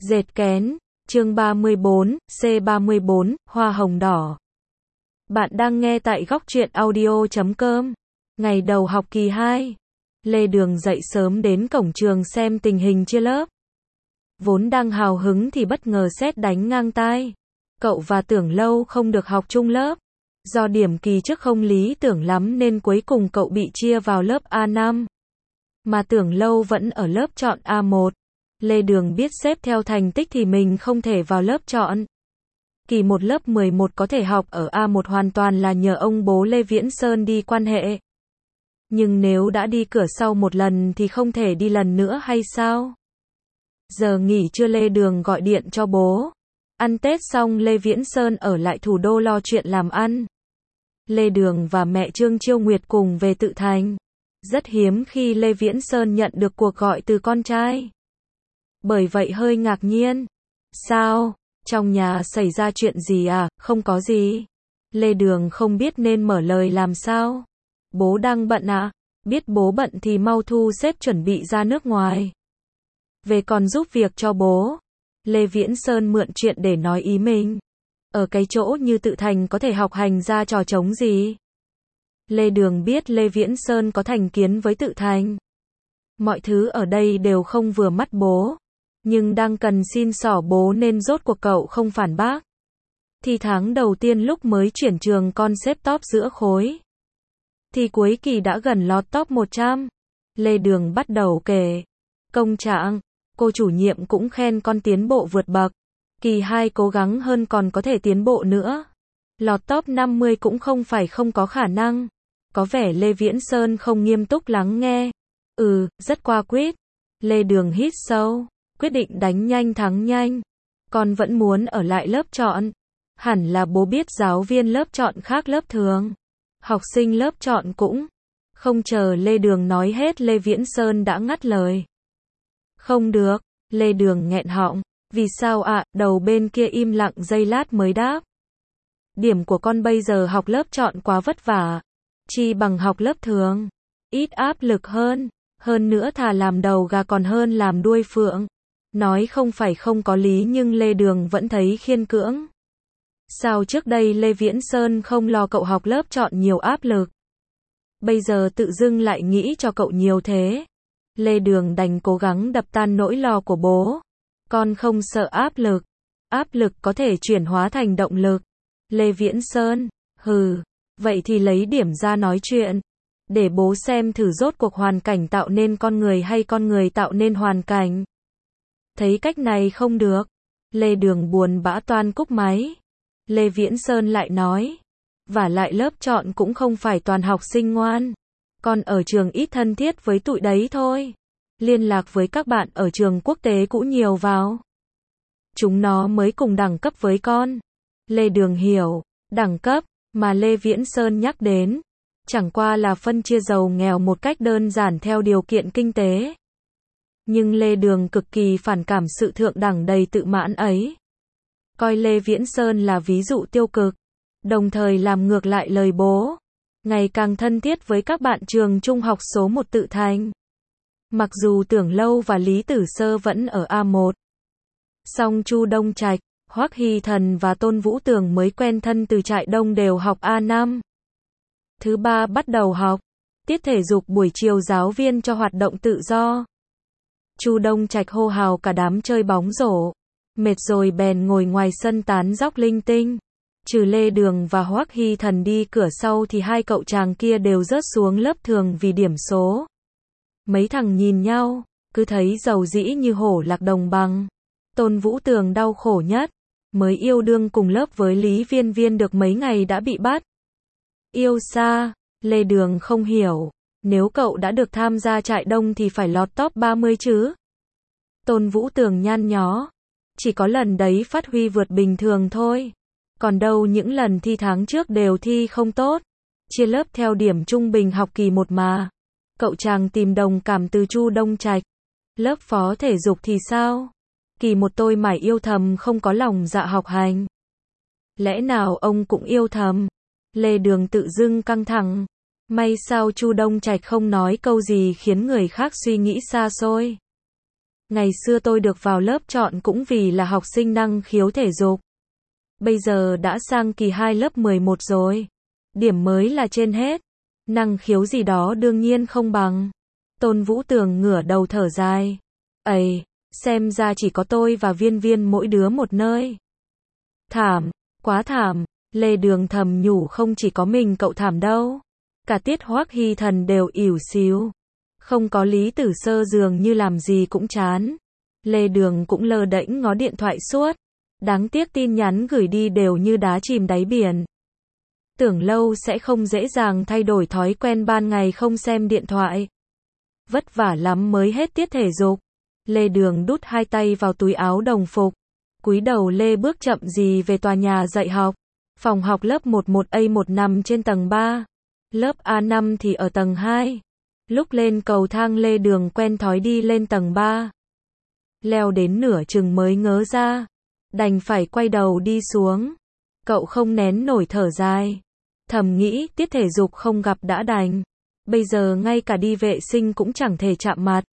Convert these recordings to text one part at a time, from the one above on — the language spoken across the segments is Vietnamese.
Dệt kén, chương 34, C34, Hoa hồng đỏ. Bạn đang nghe tại góc truyện audio.com. Ngày đầu học kỳ 2. Lê Đường dậy sớm đến cổng trường xem tình hình chia lớp. Vốn đang hào hứng thì bất ngờ sét đánh ngang tai. Cậu và Tưởng Lâu không được học chung lớp. Do điểm kỳ trước không lý tưởng lắm nên cuối cùng cậu bị chia vào lớp A5. Mà Tưởng Lâu vẫn ở lớp chọn A1. Lê Đường biết xếp theo thành tích thì mình không thể vào lớp chọn. Kỳ 1 lớp 11 có thể học ở A1 hoàn toàn là nhờ ông bố Lê Viễn Sơn đi quan hệ. Nhưng nếu đã đi cửa sau một lần thì không thể đi lần nữa hay sao? Giờ nghỉ trưa Lê Đường gọi điện cho bố. Ăn Tết xong Lê Viễn Sơn ở lại thủ đô lo chuyện làm ăn. Lê Đường và mẹ Trương Chiêu Nguyệt cùng về Tự Thành. Rất hiếm khi Lê Viễn Sơn nhận được cuộc gọi từ con trai. Bởi vậy hơi ngạc nhiên. Sao? Trong nhà xảy ra chuyện gì à? Không có gì. Lê Đường không biết nên mở lời làm sao. Bố đang bận à? Biết bố bận thì mau thu xếp chuẩn bị ra nước ngoài. Về còn giúp việc cho bố. Lê Viễn Sơn mượn chuyện để nói ý mình. Ở cái chỗ như Tự Thành có thể học hành ra trò trống gì? Lê Đường biết Lê Viễn Sơn có thành kiến với Tự Thành. Mọi thứ ở đây đều không vừa mắt bố. Nhưng đang cần xin xỏ bố nên rốt cuộc cậu không phản bác. Thì tháng đầu tiên lúc mới chuyển trường con xếp top giữa khối. Thì cuối kỳ đã gần lọt top 100. Lê Đường bắt đầu kể. Công trạng, cô chủ nhiệm cũng khen con tiến bộ vượt bậc. Kỳ 2 cố gắng hơn còn có thể tiến bộ nữa. Lọt top 50 cũng không phải không có khả năng. Có vẻ Lê Viễn Sơn không nghiêm túc lắng nghe. Rất qua quýt. Lê Đường hít sâu. Quyết định đánh nhanh thắng nhanh. Con vẫn muốn ở lại lớp chọn. Hẳn là bố biết giáo viên lớp chọn khác lớp thường. Học sinh lớp chọn cũng. Không chờ Lê Đường nói hết Lê Viễn Sơn đã ngắt lời. Không được. Lê Đường nghẹn họng. Vì sao ạ? Đầu bên kia im lặng giây lát mới đáp. Điểm của con bây giờ học lớp chọn quá vất vả. Chi bằng học lớp thường. Ít áp lực hơn. Hơn nữa thà làm đầu gà còn hơn làm đuôi phượng. Nói không phải không có lý nhưng Lê Đường vẫn thấy khiên cưỡng. Sao trước đây Lê Viễn Sơn không lo cậu học lớp chọn nhiều áp lực? Bây giờ tự dưng lại nghĩ cho cậu nhiều thế. Lê Đường đành cố gắng đập tan nỗi lo của bố. Con không sợ áp lực. Áp lực có thể chuyển hóa thành động lực. Lê Viễn Sơn, vậy thì lấy điểm ra nói chuyện. Để bố xem thử rốt cuộc hoàn cảnh tạo nên con người hay con người tạo nên hoàn cảnh. Thấy cách này không được. Lê Đường buồn bã toan cúp máy. Lê Viễn Sơn lại nói. Vả lại lớp chọn cũng không phải toàn học sinh ngoan. Con ở trường ít thân thiết với tụi đấy thôi. Liên lạc với các bạn ở trường quốc tế cũ nhiều vào. Chúng nó mới cùng đẳng cấp với con. Lê Đường hiểu. Đẳng cấp mà Lê Viễn Sơn nhắc đến. Chẳng qua là phân chia giàu nghèo một cách đơn giản theo điều kiện kinh tế. Nhưng Lê Đường cực kỳ phản cảm sự thượng đẳng đầy tự mãn ấy. Coi Lê Viễn Sơn là ví dụ tiêu cực. Đồng thời làm ngược lại lời bố. Ngày càng thân thiết với các bạn trường trung học số 1 Tự Thành. Mặc dù Tưởng Lâu và Lý Tử Sơ vẫn ở A1. Song Chu Đông Trạch, Hoắc Hy Thần và Tôn Vũ Tường mới quen thân từ trại đông đều học A5. Thứ ba bắt đầu học. Tiết thể dục buổi chiều giáo viên cho hoạt động tự do. Chu Đông Trạch hô hào cả đám chơi bóng rổ. Mệt rồi bèn ngồi ngoài sân tán dóc linh tinh. Trừ Lê Đường và Hoắc Hy Thần đi cửa sau thì hai cậu chàng kia đều rớt xuống lớp thường vì điểm số. Mấy thằng nhìn nhau, cứ thấy dầu dĩ như hổ lạc đồng bằng. Tôn Vũ Tường đau khổ nhất. Mới yêu đương cùng lớp với Lý Viên Viên được mấy ngày đã bị bắt. Yêu xa. Lê Đường không hiểu. Nếu cậu đã được tham gia trại đông thì phải lọt top 30 chứ. Tôn Vũ Tường nhăn nhó. Chỉ có lần đấy phát huy vượt bình thường thôi. Còn đâu những lần thi tháng trước đều thi không tốt. Chia lớp theo điểm trung bình học kỳ 1 mà. Cậu chàng tìm đồng cảm từ Chu Đông Trạch. Lớp phó thể dục thì sao? Kỳ 1 tôi mải yêu thầm không có lòng dạ học hành. Lẽ nào ông cũng yêu thầm? Lê Đường tự dưng căng thẳng. May sao Chu Đông Trạch không nói câu gì khiến người khác suy nghĩ xa xôi. Ngày xưa tôi được vào lớp chọn cũng vì là học sinh năng khiếu thể dục. Bây giờ đã sang kỳ 2 lớp 11 rồi. Điểm mới là trên hết. Năng khiếu gì đó đương nhiên không bằng. Tôn Vũ Tường ngửa đầu thở dài. Ây, xem ra chỉ có tôi và Viên Viên mỗi đứa một nơi. Thảm, quá thảm. Lê Đường thầm nhủ không chỉ có mình cậu thảm đâu. Cả Tiết Hoắc Hy Thần đều ỉu xìu. Không có Lý Tử Sơ dường như làm gì cũng chán. Lê Đường cũng lơ đễnh ngó điện thoại suốt. Đáng tiếc tin nhắn gửi đi đều như đá chìm đáy biển. Tưởng Lâu sẽ không dễ dàng thay đổi thói quen ban ngày không xem điện thoại. Vất vả lắm mới hết tiết thể dục. Lê Đường đút 2 tay vào túi áo đồng phục. Cúi đầu Lê bước chậm rì về tòa nhà dạy học. Phòng học lớp 11A1 nằm trên tầng 3. Lớp A5 thì ở tầng 2. Lúc lên cầu thang Lê Đường quen thói đi lên tầng 3. Leo đến nửa chừng mới ngớ ra. Đành phải quay đầu đi xuống. Cậu không nén nổi thở dài. Thầm nghĩ tiết thể dục không gặp đã đành. Bây giờ ngay cả đi vệ sinh cũng chẳng thể chạm mặt.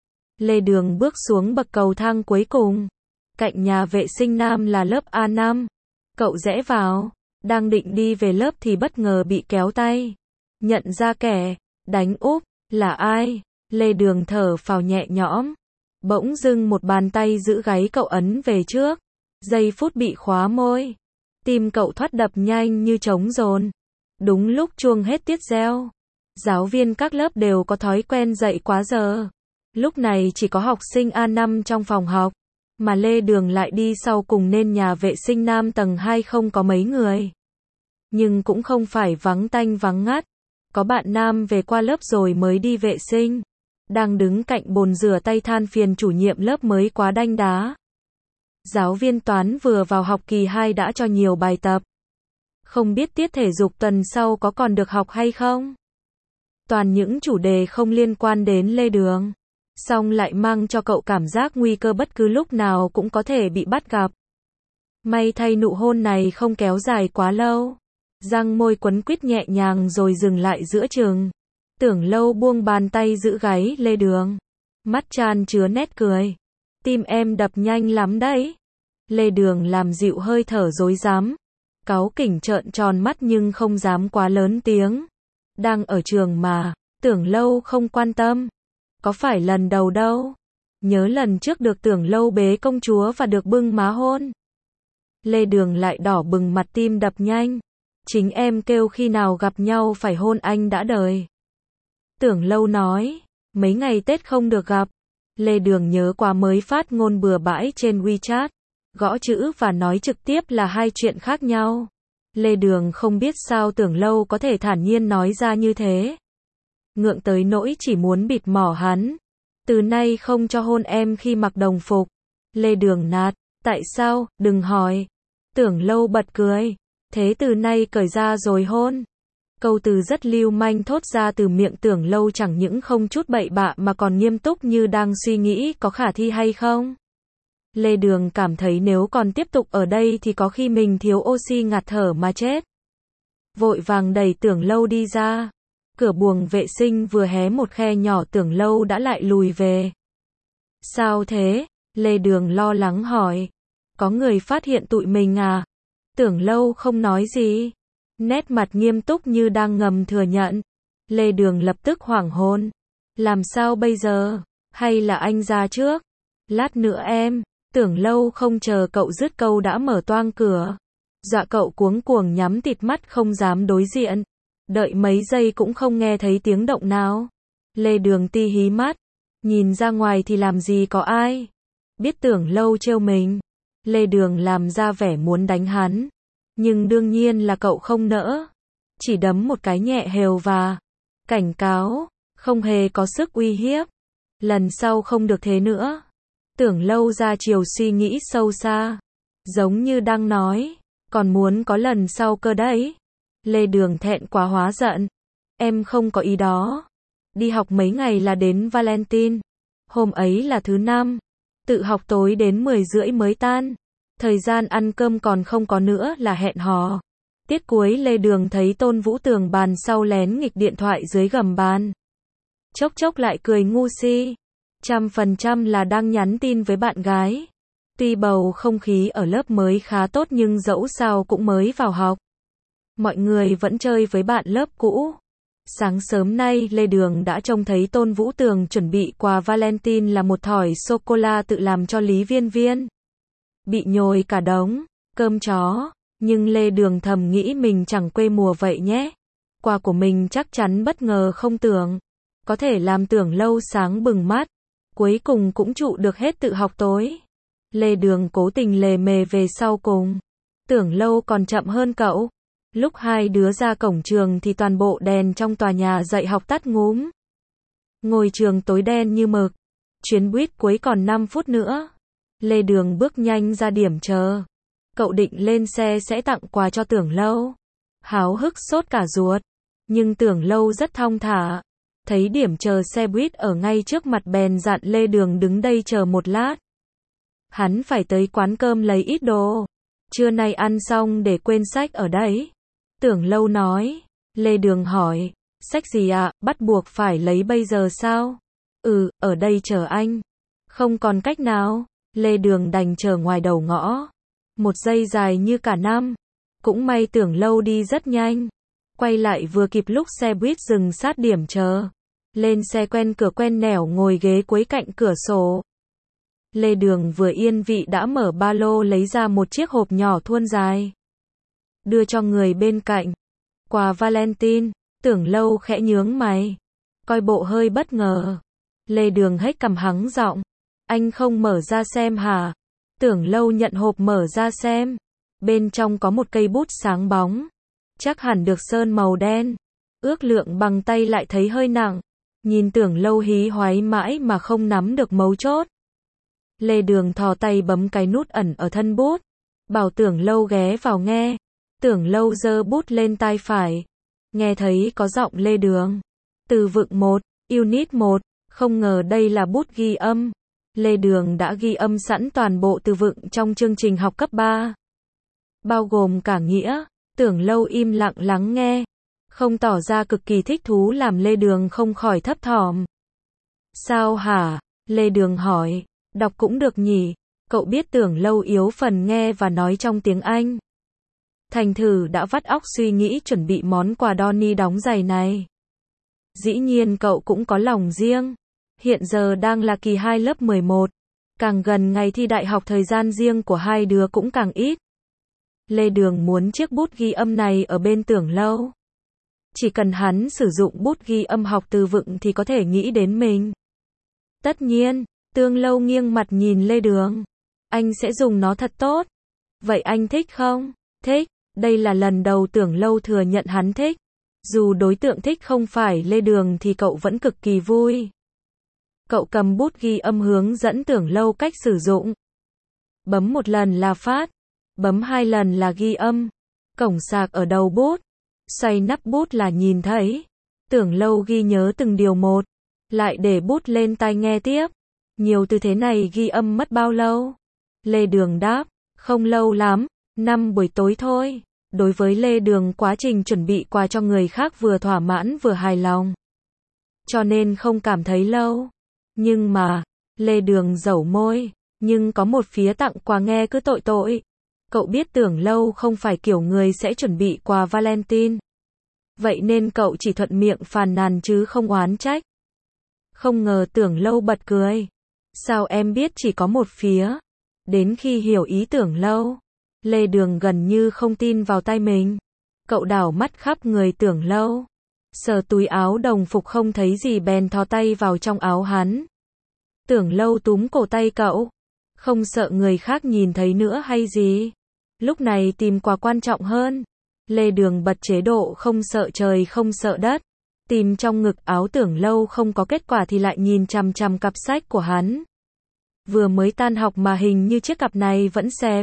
Lê Đường bước xuống bậc cầu thang cuối cùng. Cạnh nhà vệ sinh nam là lớp A5. Cậu rẽ vào. Đang định đi về lớp thì bất ngờ bị kéo tay. Nhận ra kẻ đánh úp là ai? Lê Đường thở phào nhẹ nhõm. Bỗng dưng một bàn tay giữ gáy cậu ấn về trước. Giây phút bị khóa môi. Tim cậu thoát đập nhanh như trống dồn. Đúng lúc chuông hết tiết reo. Giáo viên các lớp đều có thói quen dạy quá giờ. Lúc này chỉ có học sinh A5 trong phòng học. Mà Lê Đường lại đi sau cùng nên nhà vệ sinh nam tầng 2 không có mấy người. Nhưng cũng không phải vắng tanh vắng ngắt. Có bạn nam về qua lớp rồi mới đi vệ sinh. Đang đứng cạnh bồn rửa tay than phiền chủ nhiệm lớp mới quá đanh đá. Giáo viên toán vừa vào học kỳ 2 đã cho nhiều bài tập. Không biết tiết thể dục tuần sau có còn được học hay không? Toàn những chủ đề không liên quan đến Lê Đường. Xong lại mang cho cậu cảm giác nguy cơ bất cứ lúc nào cũng có thể bị bắt gặp. May thay nụ hôn này không kéo dài quá lâu. Răng môi quấn quýt nhẹ nhàng rồi dừng lại giữa chừng. Tưởng Lâu buông bàn tay giữ gáy Lê Đường. Mắt chan chứa nét cười. Tim em đập nhanh lắm đấy. Lê Đường làm dịu hơi thở rối rắm. Cáu kỉnh trợn tròn mắt nhưng không dám quá lớn tiếng. Đang ở trường mà, Tưởng Lâu không quan tâm. Có phải lần đầu đâu. Nhớ lần trước được Tưởng Lâu bế công chúa và được bưng má hôn. Lê Đường lại đỏ bừng mặt tim đập nhanh. Chính em kêu khi nào gặp nhau phải hôn anh đã đời. Tưởng Lâu nói, mấy ngày Tết không được gặp. Lê Đường nhớ qua mới phát ngôn bừa bãi trên WeChat. Gõ chữ và nói trực tiếp là hai chuyện khác nhau. Lê Đường không biết sao Tưởng Lâu có thể thản nhiên nói ra như thế. Ngượng tới nỗi chỉ muốn bịt mỏ hắn. Từ nay không cho hôn em khi mặc đồng phục. Lê Đường nạt, tại sao, đừng hỏi. Tưởng Lâu bật cười. Thế từ nay cởi ra rồi hôn. Câu từ rất lưu manh thốt ra từ miệng Tưởng Lâu chẳng những không chút bậy bạ mà còn nghiêm túc như đang suy nghĩ có khả thi hay không. Lê Đường cảm thấy nếu còn tiếp tục ở đây thì có khi mình thiếu oxy ngạt thở mà chết. Vội vàng đẩy Tưởng Lâu đi ra. Cửa buồng vệ sinh vừa hé một khe nhỏ Tưởng Lâu đã lại lùi về. Sao thế? Lê Đường lo lắng hỏi. Có người phát hiện tụi mình à? Tưởng Lâu không nói gì. Nét mặt nghiêm túc như đang ngầm thừa nhận. Lê Đường lập tức hoảng hồn. Làm sao bây giờ? Hay là anh ra trước? Lát nữa em. Tưởng Lâu không chờ cậu dứt câu đã mở toang cửa. Dọa cậu cuống cuồng nhắm tịt mắt không dám đối diện. Đợi mấy giây cũng không nghe thấy tiếng động nào. Lê Đường ti hí mắt. Nhìn ra ngoài thì làm gì có ai. Biết Tưởng Lâu trêu mình. Lê Đường làm ra vẻ muốn đánh hắn. Nhưng đương nhiên là cậu không nỡ. Chỉ đấm một cái nhẹ hều và cảnh cáo. Không hề có sức uy hiếp. Lần sau không được thế nữa. Tưởng Lâu ra chiều suy nghĩ sâu xa. Giống như đang nói. Còn muốn có lần sau cơ đấy. Lê Đường thẹn quá hóa giận. Em không có ý đó. Đi học mấy ngày là đến Valentine. Hôm ấy là thứ 5. Tự học tối đến 10 rưỡi mới tan. Thời gian ăn cơm còn không có nữa là hẹn hò. Tiết cuối Lê Đường thấy Tôn Vũ Tường bàn sau lén nghịch điện thoại dưới gầm bàn. Chốc chốc lại cười ngu si. 100% là đang nhắn tin với bạn gái. Tuy bầu không khí ở lớp mới khá tốt nhưng dẫu sao cũng mới vào học. Mọi người vẫn chơi với bạn lớp cũ. Sáng sớm nay Lê Đường đã trông thấy Tôn Vũ Tường chuẩn bị quà Valentine là một thỏi sô-cô-la tự làm cho Lý Viên Viên. Bị nhồi cả đống, cơm chó, nhưng Lê Đường thầm nghĩ mình chẳng quê mùa vậy nhé. Quà của mình chắc chắn bất ngờ không tưởng. Có thể làm Tưởng Lâu sáng bừng mắt. Cuối cùng cũng trụ được hết tự học tối. Lê Đường cố tình lề mề về sau cùng. Tưởng Lâu còn chậm hơn cậu. Lúc hai đứa ra cổng trường thì toàn bộ đèn trong tòa nhà dạy học tắt ngúm. Ngôi trường tối đen như mực. Chuyến buýt cuối còn 5 phút nữa. Lê Đường bước nhanh ra điểm chờ. Cậu định lên xe sẽ tặng quà cho Tưởng Lâu. Háo hức sốt cả ruột. Nhưng Tưởng Lâu rất thong thả. Thấy điểm chờ xe buýt ở ngay trước mặt bèn dặn Lê Đường đứng đây chờ một lát. Hắn phải tới quán cơm lấy ít đồ. Trưa nay ăn xong để quên sách ở đấy. Tưởng Lâu nói. Lê Đường hỏi. Sách gì ạ, bắt buộc phải lấy bây giờ sao? Ở đây chờ anh. Không còn cách nào. Lê Đường đành chờ ngoài đầu ngõ. Một giây dài như cả năm. Cũng may Tưởng Lâu đi rất nhanh. Quay lại vừa kịp lúc xe buýt dừng sát điểm chờ. Lên xe quen cửa quen nẻo ngồi ghế cuối cạnh cửa sổ. Lê Đường vừa yên vị đã mở ba lô lấy ra một chiếc hộp nhỏ thuôn dài. Đưa cho người bên cạnh. Quà Valentine. Tưởng Lâu khẽ nhướng mày. Coi bộ hơi bất ngờ. Lê Đường hếch cằm hắng giọng. Anh không mở ra xem hả? Tưởng Lâu nhận hộp mở ra xem. Bên trong có một cây bút sáng bóng. Chắc hẳn được sơn màu đen. Ước lượng bằng tay lại thấy hơi nặng. Nhìn Tưởng Lâu hí hoáy mãi mà không nắm được mấu chốt. Lê Đường thò tay bấm cái nút ẩn ở thân bút. Bảo Tưởng Lâu ghé vào nghe. Tưởng Lâu giơ bút lên tai phải. Nghe thấy có giọng Lê Đường. Từ vựng 1, Unit 1. Không ngờ đây là bút ghi âm. Lê Đường đã ghi âm sẵn toàn bộ từ vựng trong chương trình học cấp 3. Bao gồm cả nghĩa. Tưởng Lâu im lặng lắng nghe. Không tỏ ra cực kỳ thích thú làm Lê Đường không khỏi thấp thỏm. Sao hả? Lê Đường hỏi. Đọc cũng được nhỉ? Cậu biết Tưởng Lâu yếu phần nghe và nói trong tiếng Anh. Thành thử đã vắt óc suy nghĩ chuẩn bị món quà Donny đóng giày này. Dĩ nhiên cậu cũng có lòng riêng. Hiện giờ đang là kỳ 2 lớp 11. Càng gần ngày thi đại học thời gian riêng của hai đứa cũng càng ít. Lê Đường muốn chiếc bút ghi âm này ở bên Tưởng Lâu. Chỉ cần hắn sử dụng bút ghi âm học từ vựng thì có thể nghĩ đến mình. Tất nhiên, Tưởng Lâu nghiêng mặt nhìn Lê Đường. Anh sẽ dùng nó thật tốt. Vậy anh thích không? Thích. Đây là lần đầu Tưởng Lâu thừa nhận hắn thích. Dù đối tượng thích không phải Lê Đường thì cậu vẫn cực kỳ vui. Cậu cầm bút ghi âm hướng dẫn Tưởng Lâu cách sử dụng. Bấm một lần là phát. Bấm 2 lần là ghi âm. Cổng sạc ở đầu bút. Xoay nắp bút là nhìn thấy. Tưởng Lâu ghi nhớ từng điều một. Lại để bút lên tai nghe tiếp. Nhiều từ thế này ghi âm mất bao lâu? Lê Đường đáp. Không lâu lắm. 5 buổi tối thôi. Đối với Lê Đường quá trình chuẩn bị quà cho người khác vừa thỏa mãn vừa hài lòng. Cho nên không cảm thấy lâu. Nhưng mà, Lê Đường dẩu môi. Nhưng có một phía tặng quà nghe cứ tội tội. Cậu biết Tưởng Lâu không phải kiểu người sẽ chuẩn bị quà Valentine. Vậy nên cậu chỉ thuận miệng phàn nàn chứ không oán trách. Không ngờ Tưởng Lâu bật cười. Sao em biết chỉ có một phía? Đến khi hiểu ý Tưởng Lâu, Lê Đường gần như không tin vào tay mình. Cậu đảo mắt khắp người Tưởng Lâu. Sờ túi áo đồng phục không thấy gì bèn thò tay vào trong áo hắn. Tưởng Lâu túm cổ tay cậu. Không sợ người khác nhìn thấy nữa hay gì? Lúc này tìm quà quan trọng hơn. Lê Đường bật chế độ không sợ trời không sợ đất. Tìm trong ngực áo Tưởng Lâu không có kết quả thì lại nhìn chằm chằm cặp sách của hắn. Vừa mới tan học mà hình như chiếc cặp này vẫn xẹp.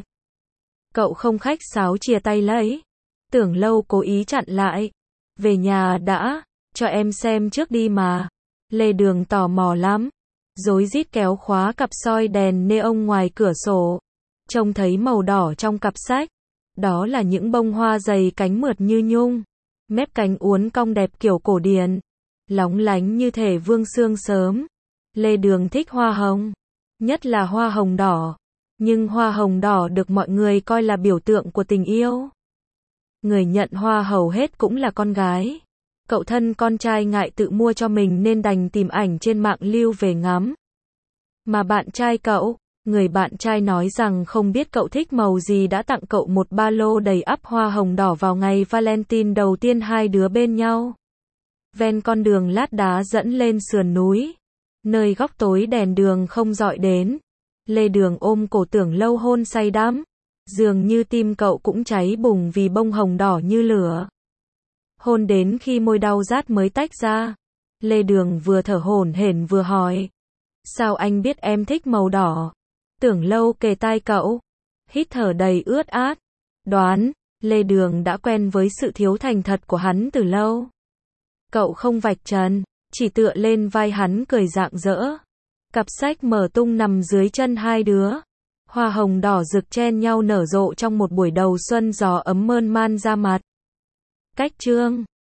Cậu không khách sáo chia tay lấy. Tưởng Lâu cố ý chặn lại. Về nhà đã, cho em xem trước đi mà. Lê Đường tò mò lắm. Rối rít kéo khóa cặp soi đèn neon ngoài cửa sổ. Trông thấy màu đỏ trong cặp sách. Đó là những bông hoa dày cánh mượt như nhung. Mép cánh uốn cong đẹp kiểu cổ điển. Lóng lánh như thể vương sương sớm. Lê Đường thích hoa hồng, nhất là hoa hồng đỏ. Nhưng hoa hồng đỏ được mọi người coi là biểu tượng của tình yêu. Người nhận hoa hầu hết cũng là con gái. Cậu thân con trai ngại tự mua cho mình nên đành tìm ảnh trên mạng lưu về ngắm. Mà bạn trai cậu, người bạn trai nói rằng không biết cậu thích màu gì đã tặng cậu một ba lô đầy ắp hoa hồng đỏ vào ngày Valentine đầu tiên hai đứa bên nhau. Ven con đường lát đá dẫn lên sườn núi, nơi góc tối đèn đường không dọi đến. Lê Đường ôm cổ Tưởng Lâu hôn say đắm. Dường như tim cậu cũng cháy bùng vì bông hồng đỏ như lửa. Hôn đến khi môi đau rát mới tách ra. Lê Đường vừa thở hổn hển vừa hỏi. Sao anh biết em thích màu đỏ? Tưởng Lâu kề tai cậu, hít thở đầy ướt át. Đoán, Lê Đường đã quen với sự thiếu thành thật của hắn từ lâu. Cậu không vạch trần, chỉ tựa lên vai hắn cười rạng rỡ. Cặp sách mở tung nằm dưới chân hai đứa. Hoa hồng đỏ rực chen nhau nở rộ trong một buổi đầu xuân, gió ấm mơn man ra mặt. Cách chương